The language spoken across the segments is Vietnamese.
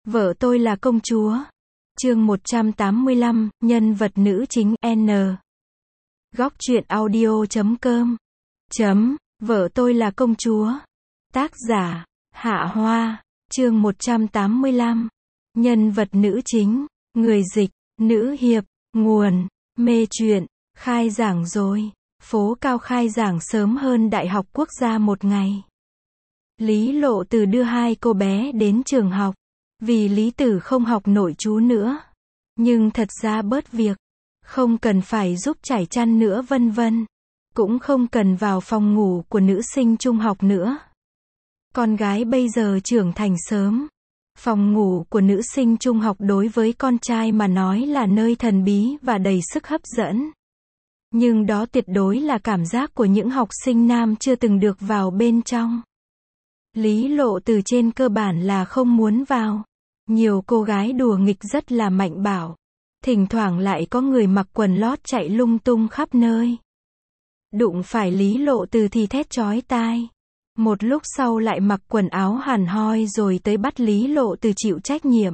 Vợ tôi là công chúa. Chương 185, nhân vật nữ chính N. Góc truyện audio.com. Vợ tôi là công chúa. Tác giả, Hạ Hoa. Chương 185. Nhân vật nữ chính, người dịch, nữ hiệp, nguồn, mê truyện, khai giảng rồi. Phố Cao khai giảng sớm hơn Đại học Quốc gia một ngày. Lý Lộ Từ đưa hai cô bé đến trường học. Vì Lý Tử không học nội trú nữa. Nhưng thật ra bớt việc. Không cần phải giúp trải chăn nữa vân vân. Cũng không cần vào phòng ngủ của nữ sinh trung học nữa. Con gái bây giờ trưởng thành sớm. Phòng ngủ của nữ sinh trung học đối với con trai mà nói là nơi thần bí và đầy sức hấp dẫn. Nhưng đó tuyệt đối là cảm giác của những học sinh nam chưa từng được vào bên trong. Lý Lộ Từ trên cơ bản là không muốn vào. Nhiều cô gái đùa nghịch rất là mạnh bạo. Thỉnh thoảng lại có người mặc quần lót chạy lung tung khắp nơi. Đụng phải Lý Lộ Từ thì thét chói tai. Một lúc sau lại mặc quần áo hẳn hoi rồi tới bắt Lý Lộ Từ chịu trách nhiệm.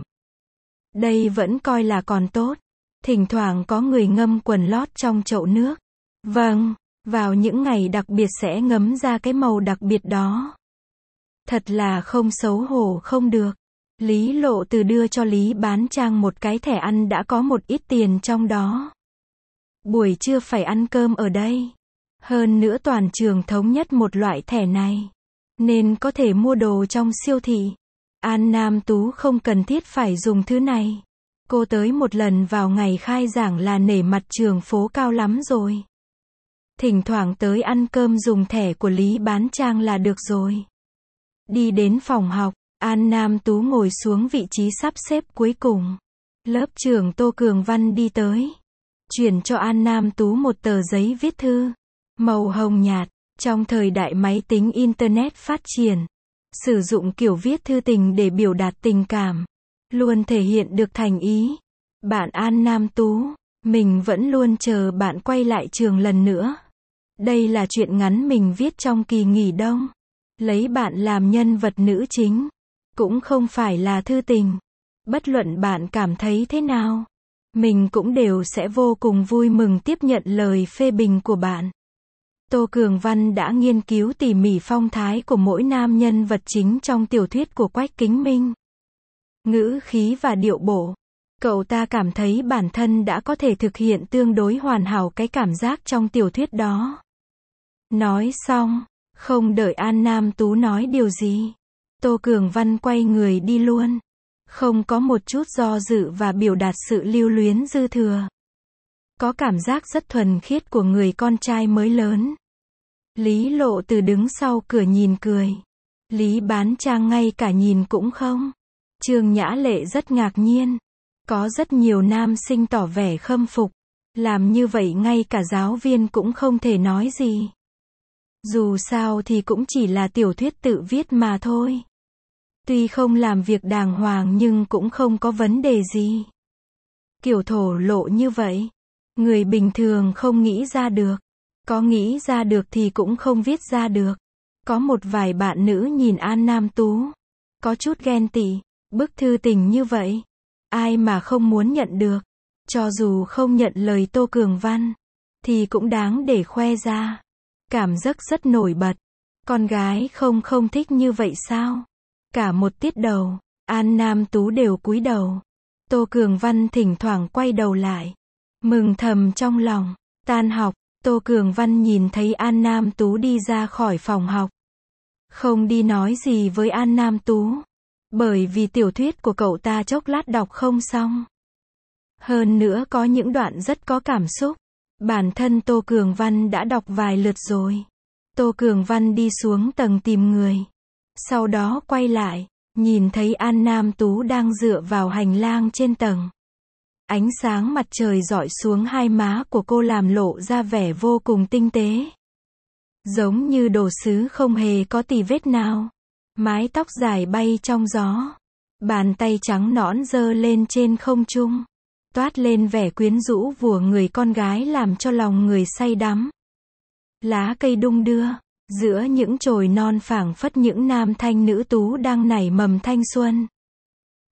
Đây vẫn coi là còn tốt. Thỉnh thoảng có người ngâm quần lót trong chậu nước. Vâng, vào những ngày đặc biệt sẽ ngấm ra cái màu đặc biệt đó. Thật là không xấu hổ không được. Lý Lộ Từ đưa cho Lý Bán Trang một cái thẻ ăn đã có một ít tiền trong đó. Buổi trưa phải ăn cơm ở đây. Hơn nữa toàn trường thống nhất một loại thẻ này. Nên có thể mua đồ trong siêu thị. An Nam Tú không cần thiết phải dùng thứ này. Cô tới một lần vào ngày khai giảng là nể mặt trường Phố Cao lắm rồi. Thỉnh thoảng tới ăn cơm dùng thẻ của Lý Bán Trang là được rồi. Đi đến phòng học, An Nam Tú ngồi xuống vị trí sắp xếp cuối cùng. Lớp trưởng Tô Cường Văn đi tới. Chuyển cho An Nam Tú một tờ giấy viết thư. Màu hồng nhạt. Trong thời đại máy tính Internet phát triển. Sử dụng kiểu viết thư tình để biểu đạt tình cảm. Luôn thể hiện được thành ý. Bạn An Nam Tú. Mình vẫn luôn chờ bạn quay lại trường lần nữa. Đây là truyện ngắn mình viết trong kỳ nghỉ đông. Lấy bạn làm nhân vật nữ chính. Cũng không phải là thư tình. Bất luận bạn cảm thấy thế nào. Mình cũng đều sẽ vô cùng vui mừng tiếp nhận lời phê bình của bạn. Tô Cường Văn đã nghiên cứu tỉ mỉ phong thái của mỗi nam nhân vật chính trong tiểu thuyết của Quách Kính Minh. Ngữ khí và điệu bộ. Cậu ta cảm thấy bản thân đã có thể thực hiện tương đối hoàn hảo cái cảm giác trong tiểu thuyết đó. Nói xong, không đợi An Nam Tú nói điều gì. Tô Cường Văn quay người đi luôn. Không có một chút do dự và biểu đạt sự lưu luyến dư thừa. Có cảm giác rất thuần khiết của người con trai mới lớn. Lý Lộ Từ đứng sau cửa nhìn cười. Lý Bán Trang ngay cả nhìn cũng không. Trương Nhã Lệ rất ngạc nhiên. Có rất nhiều nam sinh tỏ vẻ khâm phục. Làm như vậy ngay cả giáo viên cũng không thể nói gì. Dù sao thì cũng chỉ là tiểu thuyết tự viết mà thôi. Tuy không làm việc đàng hoàng nhưng cũng không có vấn đề gì. Kiểu thổ lộ như vậy. Người bình thường không nghĩ ra được. Có nghĩ ra được thì cũng không viết ra được. Có một vài bạn nữ nhìn An Nam Tú. Có chút ghen tị. Bức thư tình như vậy. Ai mà không muốn nhận được. Cho dù không nhận lời Tô Cường Văn. Thì cũng đáng để khoe ra. Cảm giác rất nổi bật. Con gái không thích như vậy sao? Cả một tiết đầu. An Nam Tú đều cúi đầu. Tô Cường Văn thỉnh thoảng quay đầu lại. Mừng thầm trong lòng. Tan học. Tô Cường Văn nhìn thấy An Nam Tú đi ra khỏi phòng học. Không đi nói gì với An Nam Tú. Bởi vì tiểu thuyết của cậu ta chốc lát đọc không xong. Hơn nữa có những đoạn rất có cảm xúc. Bản thân Tô Cường Văn đã đọc vài lượt rồi. Tô Cường Văn đi xuống tầng tìm người. Sau đó quay lại. Nhìn thấy An Nam Tú đang dựa vào hành lang trên tầng. Ánh sáng mặt trời rọi xuống hai má của cô làm lộ ra vẻ vô cùng tinh tế. Giống như đồ sứ không hề có tì vết nào. Mái tóc dài bay trong gió. Bàn tay trắng nõn giơ lên trên không trung. Toát lên vẻ quyến rũ của người con gái làm cho lòng người say đắm. Lá cây đung đưa. Giữa những chồi non phảng phất những nam thanh nữ tú đang nảy mầm thanh xuân.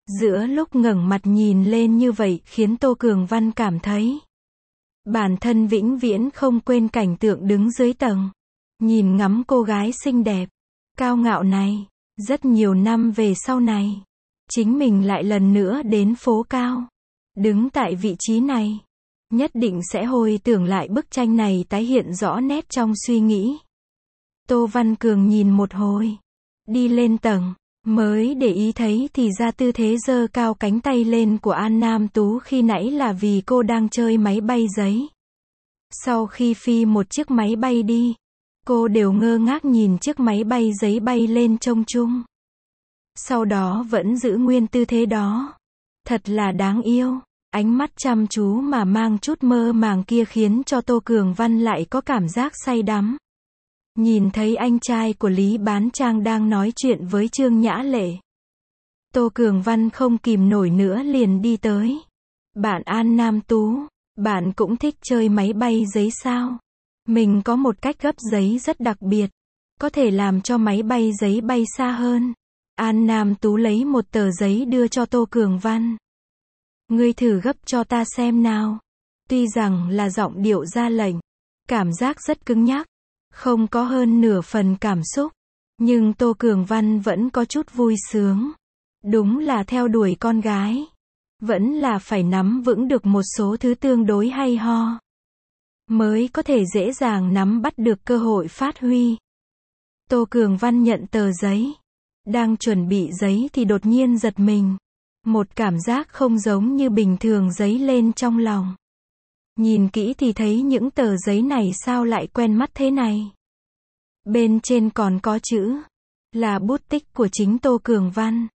Giữa lúc ngẩng mặt nhìn lên như vậy khiến Tô Cường Văn cảm thấy bản thân vĩnh viễn không quên cảnh tượng đứng dưới tầng, nhìn ngắm cô gái xinh đẹp, cao ngạo này. Rất nhiều năm về sau này, chính mình lại lần nữa đến phố cao, đứng tại vị trí này, nhất định sẽ hồi tưởng lại bức tranh này tái hiện rõ nét trong suy nghĩ. Tô Văn Cường nhìn một hồi, đi lên tầng, mới để ý thấy thì ra tư thế giơ cao cánh tay lên của An Nam Tú khi nãy là vì cô đang chơi máy bay giấy. Sau khi phi một chiếc máy bay đi, cô đều ngơ ngác nhìn chiếc máy bay giấy bay lên không trung. Sau đó vẫn giữ nguyên tư thế đó. Thật là đáng yêu. Ánh mắt chăm chú mà mang chút mơ màng kia khiến cho Tô Cường Văn lại có cảm giác say đắm. Nhìn thấy anh trai của Lý Bán Trang đang nói chuyện với Trương Nhã Lệ, Tô Cường Văn không kìm nổi nữa liền đi tới. Bạn An Nam Tú, bạn cũng thích chơi máy bay giấy sao? Mình có một cách gấp giấy rất đặc biệt, có thể làm cho máy bay giấy bay xa hơn. An Nam Tú lấy một tờ giấy đưa cho Tô Cường Văn. Ngươi thử gấp cho ta xem nào. Tuy rằng là giọng điệu ra lệnh, cảm giác rất cứng nhắc, không có hơn nửa phần cảm xúc, nhưng Tô Cường Văn vẫn có chút vui sướng. Đúng là theo đuổi con gái, vẫn là phải nắm vững được một số thứ tương đối hay ho, mới có thể dễ dàng nắm bắt được cơ hội phát huy. Tô Cường Văn nhận tờ giấy, đang chuẩn bị giấy thì đột nhiên giật mình. Một cảm giác không giống như bình thường dấy lên trong lòng. Nhìn kỹ thì thấy những tờ giấy này sao lại quen mắt thế này. Bên trên còn có chữ, là bút tích của chính Tô Cường Văn.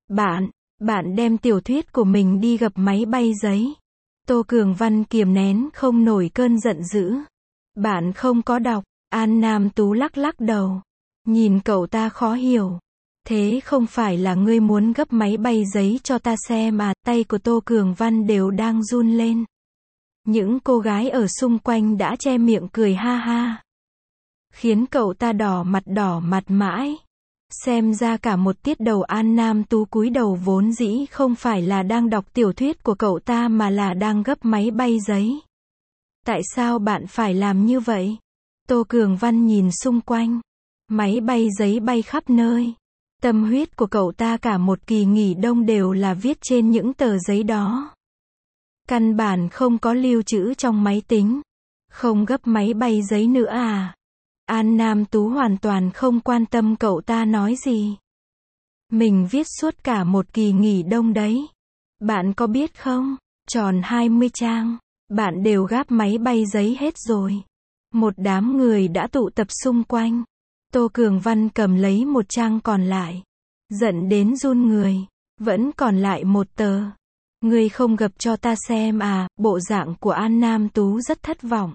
Bạn đem tiểu thuyết của mình đi gặp máy bay giấy. Tô Cường Văn kiềm nén không nổi cơn giận dữ. Bạn không có đọc. An Nam Tú lắc lắc đầu, nhìn cậu ta khó hiểu. Thế không phải là ngươi muốn gấp máy bay giấy cho ta xem à? Tay của Tô Cường Văn đều đang run lên. Những cô gái ở xung quanh đã che miệng cười ha ha, khiến cậu ta đỏ mặt mãi. Xem ra cả một tiết đầu An Nam Tú cúi đầu vốn dĩ không phải là đang đọc tiểu thuyết của cậu ta mà là đang gấp máy bay giấy. Tại sao bạn phải làm như vậy? Tô Cường Văn nhìn xung quanh. Máy bay giấy bay khắp nơi. Tâm huyết của cậu ta cả một kỳ nghỉ đông đều là viết trên những tờ giấy đó. Căn bản không có lưu trữ trong máy tính. Không gấp máy bay giấy nữa à? An Nam Tú hoàn toàn không quan tâm cậu ta nói gì. Mình viết suốt cả một kỳ nghỉ đông đấy. Bạn có biết không? Tròn 20 trang. Bạn đều gáp máy bay giấy hết rồi. Một đám người đã tụ tập xung quanh. Tô Cường Văn cầm lấy một trang còn lại. Giận đến run người. Vẫn còn lại một tờ. Ngươi không gập cho ta xem à? Bộ dạng của An Nam Tú rất thất vọng.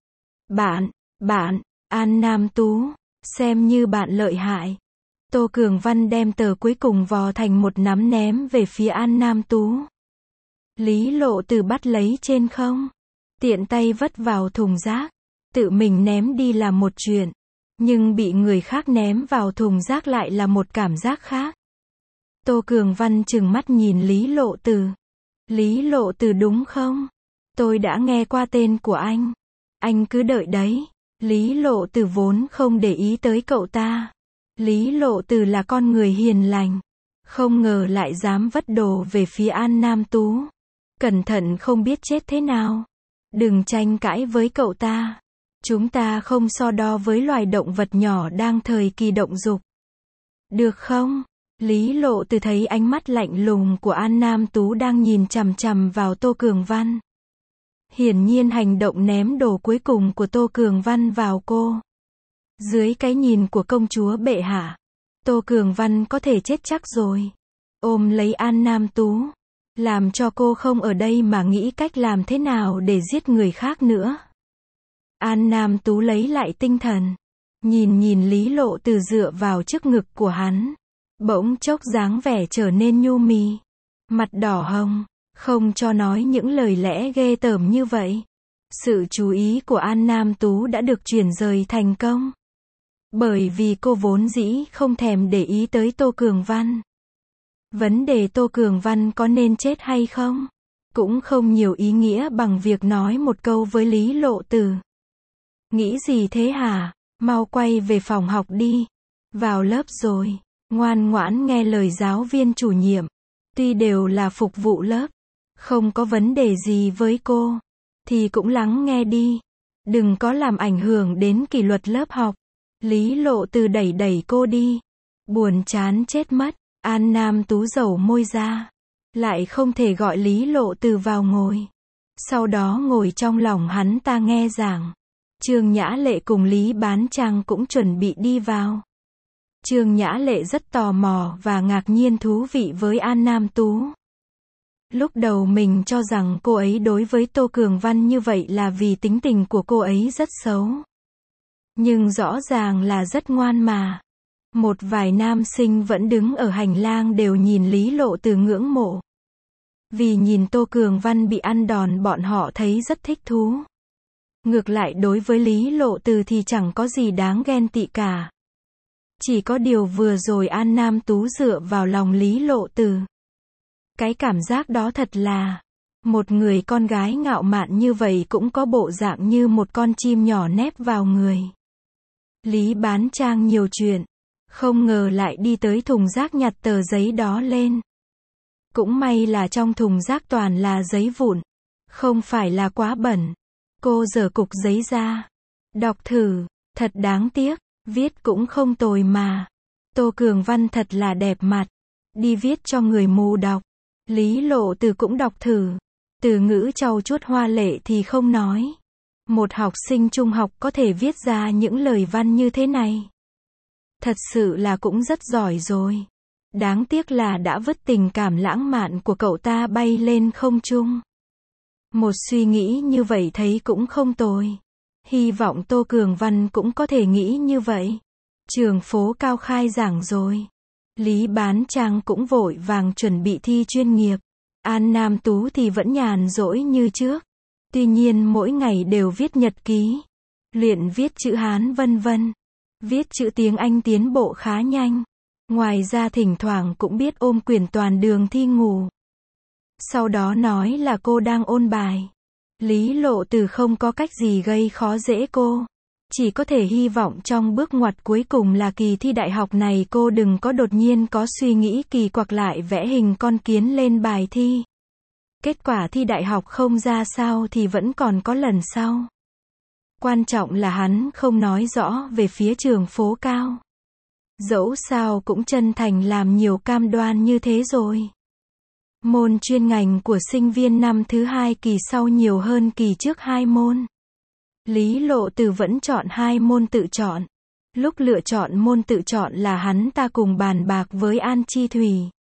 Bạn, An Nam Tú, xem như bạn lợi hại. Tô Cường Văn đem tờ cuối cùng vò thành một nắm ném về phía An Nam Tú. Lý Lộ Từ bắt lấy trên không, tiện tay vất vào thùng rác. Tự mình ném đi là một chuyện, nhưng bị người khác ném vào thùng rác lại là một cảm giác khác. Tô Cường Văn trừng mắt nhìn Lý Lộ Từ. Lý Lộ Từ đúng không? Tôi đã nghe qua tên của anh. Anh cứ đợi đấy. Lý Lộ Từ vốn không để ý tới cậu ta. Lý Lộ Từ là con người hiền lành. Không ngờ lại dám vất đồ về phía An Nam Tú. Cẩn thận không biết chết thế nào. Đừng tranh cãi với cậu ta. Chúng ta không so đo với loài động vật nhỏ đang thời kỳ động dục. Được không? Lý Lộ Từ thấy ánh mắt lạnh lùng của An Nam Tú đang nhìn chằm chằm vào Tô Cường Văn. Hiển nhiên hành động ném đồ cuối cùng của Tô Cường Văn vào cô. Dưới cái nhìn của công chúa bệ hạ, Tô Cường Văn có thể chết chắc rồi. Ôm lấy An Nam Tú, làm cho cô không ở đây mà nghĩ cách làm thế nào để giết người khác nữa. An Nam Tú lấy lại tinh thần, nhìn Lý Lộ Từ dựa vào trước ngực của hắn, bỗng chốc dáng vẻ trở nên nhu mì, mặt đỏ hồng, không cho nói những lời lẽ ghê tởm như vậy. Sự chú ý của An Nam Tú đã được chuyển rời thành công, bởi vì cô vốn dĩ không thèm để ý tới Tô Cường Văn. Vấn đề Tô Cường Văn có nên chết hay không? Cũng không nhiều ý nghĩa bằng việc nói một câu với Lý Lộ Tử. Nghĩ gì thế hả? Mau quay về phòng học đi. Vào lớp rồi. Ngoan ngoãn nghe lời giáo viên chủ nhiệm. Tuy đều là phục vụ lớp, không có vấn đề gì với cô, thì cũng lắng nghe đi. Đừng có làm ảnh hưởng đến kỷ luật lớp học. Lý Lộ Tử đẩy đẩy cô đi. Buồn chán chết mất. An Nam Tú dẩu môi ra. Lại không thể gọi Lý Lộ Tử vào ngồi. Sau đó ngồi trong lòng hắn ta nghe giảng. Trương Nhã Lệ cùng Lý Bán Trang cũng chuẩn bị đi vào. Trương Nhã Lệ rất tò mò và ngạc nhiên thú vị với An Nam Tú. Lúc đầu mình cho rằng cô ấy đối với Tô Cường Văn như vậy là vì tính tình của cô ấy rất xấu. Nhưng rõ ràng là rất ngoan mà. Một vài nam sinh vẫn đứng ở hành lang đều nhìn Lý Lộ Tử ngưỡng mộ. Vì nhìn Tô Cường Văn bị ăn đòn bọn họ thấy rất thích thú. Ngược lại đối với Lý Lộ Tử thì chẳng có gì đáng ghen tị cả. Chỉ có điều vừa rồi An Nam Tú dựa vào lòng Lý Lộ Tử. Cái cảm giác đó thật là, một người con gái ngạo mạn như vậy cũng có bộ dạng như một con chim nhỏ nép vào người. Lý Bán Trang nhiều chuyện, không ngờ lại đi tới thùng rác nhặt tờ giấy đó lên. Cũng may là trong thùng rác toàn là giấy vụn, không phải là quá bẩn. Cô giở cục giấy ra, đọc thử, thật đáng tiếc, viết cũng không tồi mà. Tô Cường Văn thật là đẹp mặt, đi viết cho người mù đọc. Lý Lộ Tử cũng đọc thử, từ ngữ trau chuốt hoa lệ thì không nói. Một học sinh trung học có thể viết ra những lời văn như thế này. Thật sự là cũng rất giỏi rồi. Đáng tiếc là đã vứt tình cảm lãng mạn của cậu ta bay lên không trung. Một suy nghĩ như vậy thấy cũng không tồi. Hy vọng Tô Cường Văn cũng có thể nghĩ như vậy. Trường phố cao khai giảng rồi. Lý Bán Trang cũng vội vàng chuẩn bị thi chuyên nghiệp. An Nam Tú thì vẫn nhàn rỗi như trước. Tuy nhiên mỗi ngày đều viết nhật ký, luyện viết chữ Hán vân vân. Viết chữ tiếng Anh tiến bộ khá nhanh. Ngoài ra thỉnh thoảng cũng biết ôm quyển toàn đường thi ngủ. Sau đó nói là cô đang ôn bài. Lý Lộ Tử không có cách gì gây khó dễ cô. Chỉ có thể hy vọng trong bước ngoặt cuối cùng là kỳ thi đại học này cô đừng có đột nhiên có suy nghĩ kỳ quặc lại vẽ hình con kiến lên bài thi. Kết quả thi đại học không ra sao thì vẫn còn có lần sau. Quan trọng là hắn không nói rõ về phía trường phố cao. Dẫu sao cũng chân thành làm nhiều cam đoan như thế rồi. Môn chuyên ngành của sinh viên năm thứ hai kỳ sau nhiều hơn kỳ trước 2 môn. Lý Lộ Tử vẫn chọn 2 môn tự chọn. Lúc lựa chọn môn tự chọn là hắn ta cùng bàn bạc với An Chi Thủy.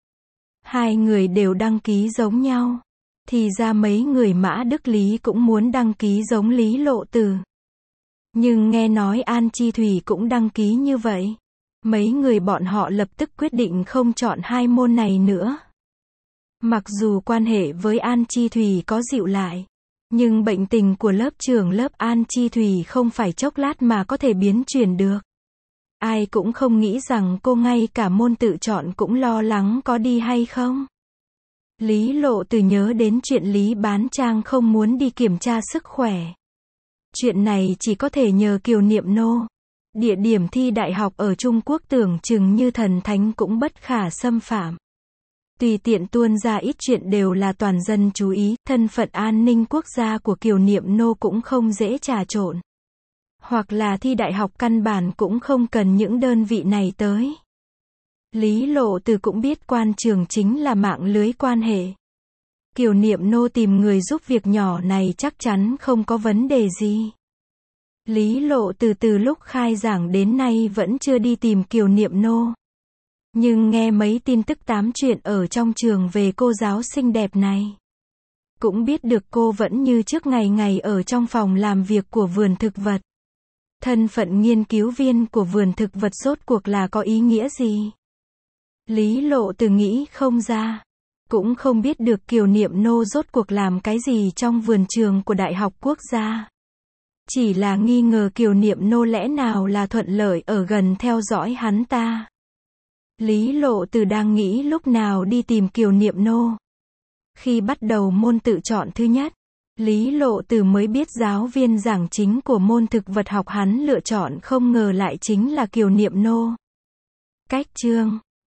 2 người đều đăng ký giống nhau. Thì ra mấy người Mã Đức Lý cũng muốn đăng ký giống Lý Lộ Tử. Nhưng nghe nói An Chi Thủy cũng đăng ký như vậy. Mấy người bọn họ lập tức quyết định không chọn 2 môn này nữa. Mặc dù quan hệ với An Chi Thủy có dịu lại, nhưng bệnh tình của lớp trưởng lớp An Chi Thủy không phải chốc lát mà có thể biến chuyển được. Ai cũng không nghĩ rằng cô ngay cả môn tự chọn cũng lo lắng có đi hay không. Lý Lộ Tử nhớ đến chuyện Lý Bán Trang không muốn đi kiểm tra sức khỏe. Chuyện này chỉ có thể nhờ Kiều Niệm Nô. Địa điểm thi đại học ở Trung Quốc tưởng chừng như thần thánh cũng bất khả xâm phạm. Tùy tiện tuôn ra ít chuyện đều là toàn dân chú ý, thân phận an ninh quốc gia của Kiều Niệm Nô cũng không dễ trà trộn. Hoặc là thi đại học căn bản cũng không cần những đơn vị này tới. Lý Lộ Tử cũng biết quan trường chính là mạng lưới quan hệ. Kiều Niệm Nô tìm người giúp việc nhỏ này chắc chắn không có vấn đề gì. Lý Lộ Tử từ lúc khai giảng đến nay vẫn chưa đi tìm Kiều Niệm Nô. Nhưng nghe mấy tin tức tám chuyện ở trong trường về cô giáo xinh đẹp này. Cũng biết được cô vẫn như trước ngày ngày ở trong phòng làm việc của vườn thực vật. Thân phận nghiên cứu viên của vườn thực vật rốt cuộc là có ý nghĩa gì? Lý Lộ Tử nghĩ không ra. Cũng không biết được Kiều Niệm Nô rốt cuộc làm cái gì trong vườn trường của Đại học Quốc gia. Chỉ là nghi ngờ Kiều Niệm Nô lẽ nào là thuận lợi ở gần theo dõi hắn ta. Lý Lộ Tử đang nghĩ lúc nào đi tìm Kiều Niệm Nô. Khi bắt đầu môn tự chọn thứ nhất, Lý Lộ Tử mới biết giáo viên giảng chính của môn thực vật học hắn lựa chọn không ngờ lại chính là Kiều Niệm Nô. Cách chương